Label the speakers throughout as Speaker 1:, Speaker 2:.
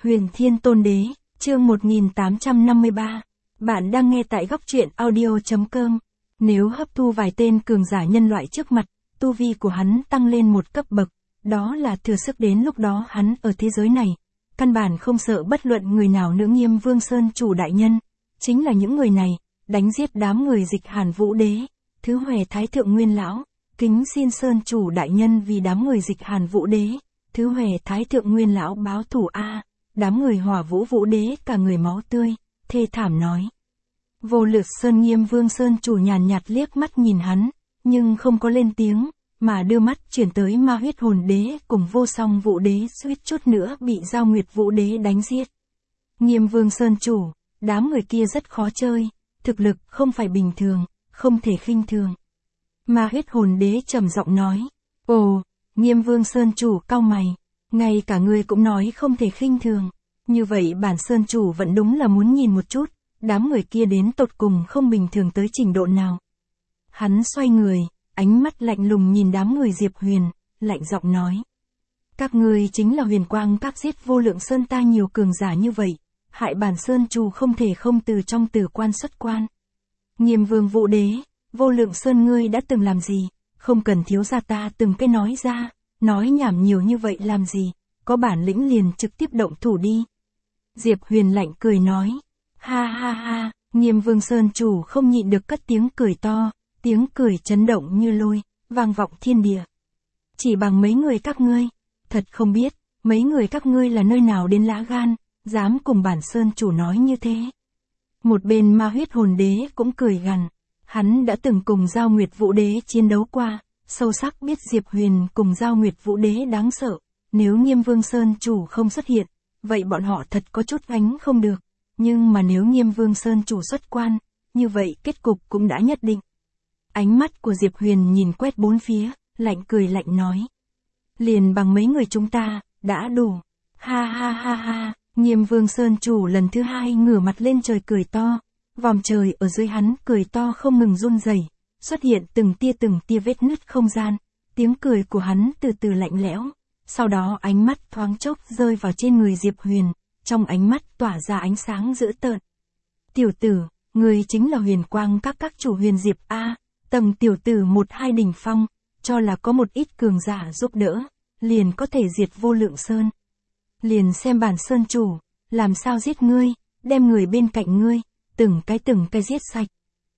Speaker 1: Huyền Thiên Tôn Đế, chương 1853. Bạn đang nghe tại góc truyện audio.com. Nếu hấp thu vài tên cường giả nhân loại trước mặt, tu vi của hắn tăng lên một cấp bậc, đó là thừa sức đến lúc đó hắn ở thế giới này. Căn bản không sợ bất luận người nào nữa. Nghiêm Vương Sơn chủ đại nhân, chính là những người này, đánh giết đám người Dịch Hàn Vũ Đế, Thứ Huệ Thái Thượng Nguyên Lão, kính xin Sơn chủ đại nhân vì đám người Dịch Hàn Vũ Đế, Thứ Huệ Thái Thượng Nguyên Lão báo thù a. Đám người Hỏa Vũ Vũ Đế cả người máu tươi, thê thảm nói. Vô Lực Sơn Nghiêm Vương Sơn chủ nhàn nhạt liếc mắt nhìn hắn, nhưng không có lên tiếng, mà đưa mắt chuyển tới Ma Huyết Hồn Đế cùng Vô Song Vũ Đế, suýt chút nữa bị Giao Nguyệt Vũ Đế đánh giết. Nghiêm Vương Sơn chủ, đám người kia rất khó chơi, thực lực không phải bình thường, không thể khinh thường. Ma Huyết Hồn Đế trầm giọng nói. Ồ, Nghiêm Vương Sơn chủ cau mày, ngay cả ngươi cũng nói không thể khinh thường. Như vậy bản Sơn chủ vẫn đúng là muốn nhìn một chút, đám người kia đến tột cùng không bình thường tới trình độ nào. Hắn xoay người, ánh mắt lạnh lùng nhìn đám người Diệp Huyền, lạnh giọng nói. Các ngươi chính là Huyền Quang Các giết Vô Lượng Sơn ta nhiều cường giả như vậy, hại bản Sơn chủ không thể không từ trong tử quan xuất quan. Nghiêm Vương Vũ Đế, Vô Lượng Sơn ngươi đã từng làm gì, không cần thiếu gia ta từng cái nói ra, nói nhảm nhiều như vậy làm gì, có bản lĩnh liền trực tiếp động thủ đi. Diệp Huyền lạnh cười nói. Ha ha ha, Nghiêm Vương Sơn chủ không nhịn được cất tiếng cười to, tiếng cười chấn động như lôi, vang vọng thiên địa. Chỉ bằng mấy người các ngươi, thật không biết, mấy người các ngươi là nơi nào đến lá gan, dám cùng bản Sơn chủ nói như thế. Một bên Ma Huyết Hồn Đế cũng cười gằn, hắn đã từng cùng Giao Nguyệt Vũ Đế chiến đấu qua, sâu sắc biết Diệp Huyền cùng Giao Nguyệt Vũ Đế đáng sợ, nếu Nghiêm Vương Sơn chủ không xuất hiện, vậy bọn họ thật có chút gánh không được, nhưng mà nếu Nghiêm Vương Sơn chủ xuất quan, như vậy kết cục cũng đã nhất định. Ánh mắt của Diệp Huyền nhìn quét bốn phía, lạnh cười lạnh nói. Liền bằng mấy người chúng ta, đã đủ. Ha ha ha ha, Nghiêm Vương Sơn chủ lần thứ hai ngửa mặt lên trời cười to, vòm trời ở dưới hắn cười to không ngừng run rẩy, xuất hiện từng tia vết nứt không gian, tiếng cười của hắn từ từ lạnh lẽo. Sau đó ánh mắt thoáng chốc rơi vào trên người Diệp Huyền, trong ánh mắt tỏa ra ánh sáng dữ tợn. Tiểu tử, người chính là Huyền Quang các chủ Huyền Diệp A, tầng tiểu tử 1-2 đỉnh phong, cho là có một ít cường giả giúp đỡ, liền có thể diệt Vô Lượng Sơn. Liền xem bản Sơn chủ, làm sao giết ngươi, đem người bên cạnh ngươi, từng cái giết sạch.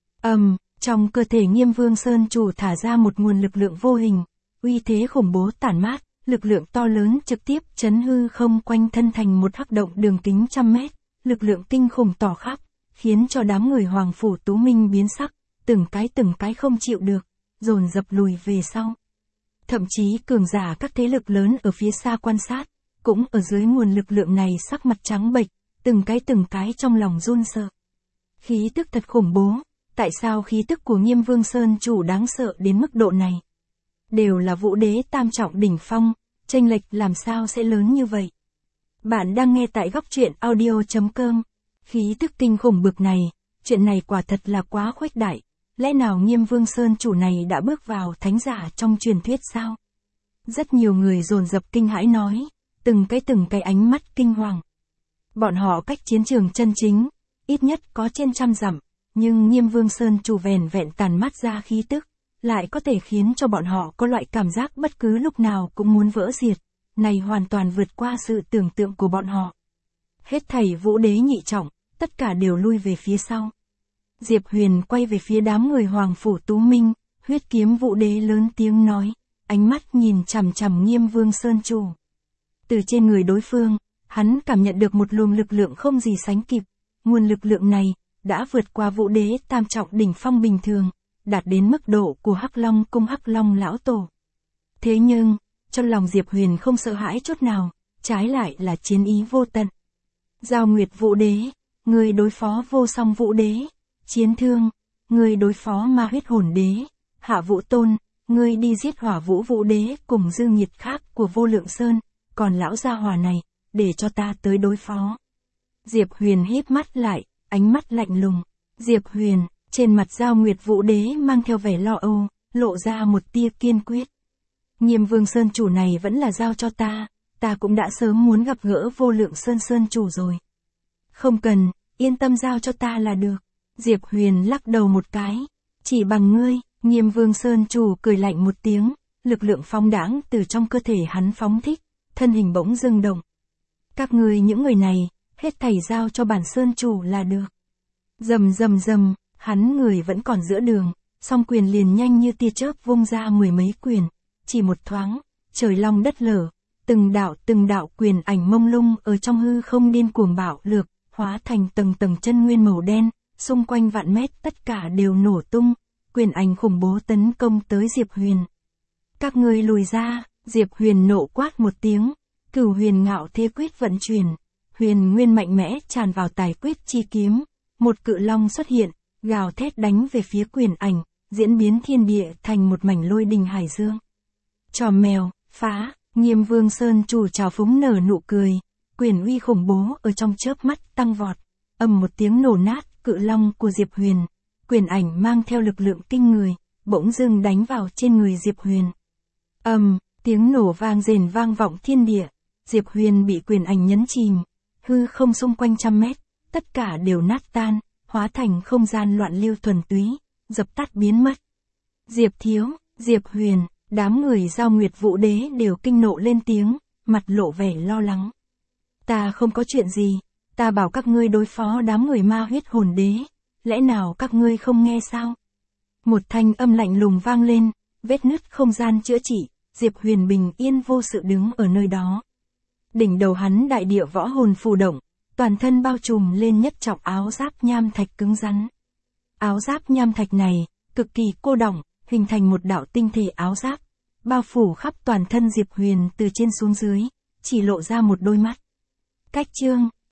Speaker 1: Trong cơ thể Nghiêm Vương Sơn chủ thả ra một nguồn lực lượng vô hình, uy thế khủng bố tản mát. Lực lượng to lớn trực tiếp chấn hư không quanh thân thành một hắc động đường kính 100 mét, lực lượng kinh khủng tỏ khắp, khiến cho đám người Hoàng Phủ Tú Minh biến sắc, từng cái không chịu được, dồn dập lùi về sau. Thậm chí cường giả các thế lực lớn ở phía xa quan sát, cũng ở dưới nguồn lực lượng này sắc mặt trắng bệch, từng cái trong lòng run sợ. Khí tức thật khủng bố, tại sao khí tức của Nghiêm Vương Sơn chủ đáng sợ đến mức độ này? Đều là Vũ Đế tam trọng đỉnh phong, chênh lệch làm sao sẽ lớn như vậy? Bạn đang nghe tại góc truyện audio.com. Khí tức kinh khủng bực này, chuyện này quả thật là quá khuếch đại, lẽ nào Nghiêm Vương Sơn chủ này đã bước vào thánh giả trong truyền thuyết sao? Rất nhiều người dồn dập kinh hãi nói, từng cái ánh mắt kinh hoàng. Bọn họ cách chiến trường chân chính, ít nhất có trên 100 dặm, nhưng Nghiêm Vương Sơn chủ vẻn vẹn tàn mát ra khí tức, lại có thể khiến cho bọn họ có loại cảm giác bất cứ lúc nào cũng muốn vỡ diệt, này hoàn toàn vượt qua sự tưởng tượng của bọn họ. Hết thảy Vũ Đế nhị trọng, tất cả đều lui về phía sau. Diệp Huyền quay về phía đám người Hoàng Phủ Tú Minh, Huyết Kiếm Vũ Đế lớn tiếng nói, ánh mắt nhìn chằm chằm Nghiêm Vương Sơn chủ. Từ trên người đối phương, hắn cảm nhận được một luồng lực lượng không gì sánh kịp, nguồn lực lượng này đã vượt qua Vũ Đế tam trọng đỉnh phong bình thường, đạt đến mức độ của Hắc Long cung Hắc Long lão tổ. Thế nhưng, trong lòng Diệp Huyền không sợ hãi chút nào, trái lại là chiến ý vô tận. Giao Nguyệt Vũ Đế, người đối phó Vô Song Vũ Đế, Chiến Thương, người đối phó Ma Huyết Hồn Đế, Hạ Vũ Tôn, người đi giết Hỏa Vũ Vũ Đế cùng dư nhiệt khác của Vô Lượng Sơn, còn lão gia hỏa này, để cho ta tới đối phó. Diệp Huyền híp mắt lại, ánh mắt lạnh lùng. Diệp Huyền, trên mặt Giao Nguyệt Vũ Đế mang theo vẻ lo âu, lộ ra một tia kiên quyết. Nghiêm Vương Sơn chủ này vẫn là giao cho ta ta cũng đã sớm muốn gặp gỡ Vô Lượng Sơn chủ rồi. Không cần, yên tâm giao cho ta là được. Diệp Huyền lắc đầu một cái. Chỉ bằng ngươi, Nghiêm Vương Sơn chủ cười lạnh một tiếng, lực lượng phóng đãng từ trong cơ thể hắn phóng thích, thân hình bỗng dưng động. Các ngươi những người này, hết thảy giao cho bản Sơn chủ là được. Rầm rầm rầm, hắn người vẫn còn giữa đường, song quyền liền nhanh như tia chớp vung ra mười mấy quyền, chỉ một thoáng, trời long đất lở, từng đạo quyền ảnh mông lung ở trong hư không điên cuồng bạo lược, hóa thành tầng tầng chân nguyên màu đen, xung quanh vạn mét tất cả đều nổ tung, quyền ảnh khủng bố tấn công tới Diệp Huyền. Các ngươi lùi ra, Diệp Huyền nộ quát một tiếng, Cửu Huyền Ngạo Thế Quyết vận chuyển, huyền nguyên mạnh mẽ tràn vào tài quyết chi kiếm, một cự long xuất hiện, gào thét đánh về phía quyền ảnh, diễn biến thiên địa thành một mảnh lôi đình hải dương. Trò mèo, phá, Nghiêm Vương Sơn chủ trào phúng nở nụ cười, quyền uy khủng bố ở trong chớp mắt tăng vọt, ầm một tiếng nổ nát cự long của Diệp Huyền, quyền ảnh mang theo lực lượng kinh người, bỗng dưng đánh vào trên người Diệp Huyền. Tiếng nổ vang rền vang vọng thiên địa, Diệp Huyền bị quyền ảnh nhấn chìm, hư không xung quanh trăm mét, tất cả đều nát tan, hóa thành không gian loạn lưu thuần túy, dập tắt biến mất. Diệp Thiếu, Diệp Huyền, đám người Giao Nguyệt Vũ Đế đều kinh nộ lên tiếng, mặt lộ vẻ lo lắng. Ta không có chuyện gì, ta bảo các ngươi đối phó đám người Ma Huyết Hồn Đế, lẽ nào các ngươi không nghe sao? Một thanh âm lạnh lùng vang lên, vết nứt không gian chữa trị, Diệp Huyền bình yên vô sự đứng ở nơi đó. Đỉnh đầu hắn đại địa võ hồn phù động, toàn thân bao trùm lên nhất trọng áo giáp nham thạch cứng rắn. Áo giáp nham thạch này, cực kỳ cô đọng, hình thành một đạo tinh thể áo giáp, bao phủ khắp toàn thân Diệp Huyền từ trên xuống dưới, chỉ lộ ra một đôi mắt. Cách chương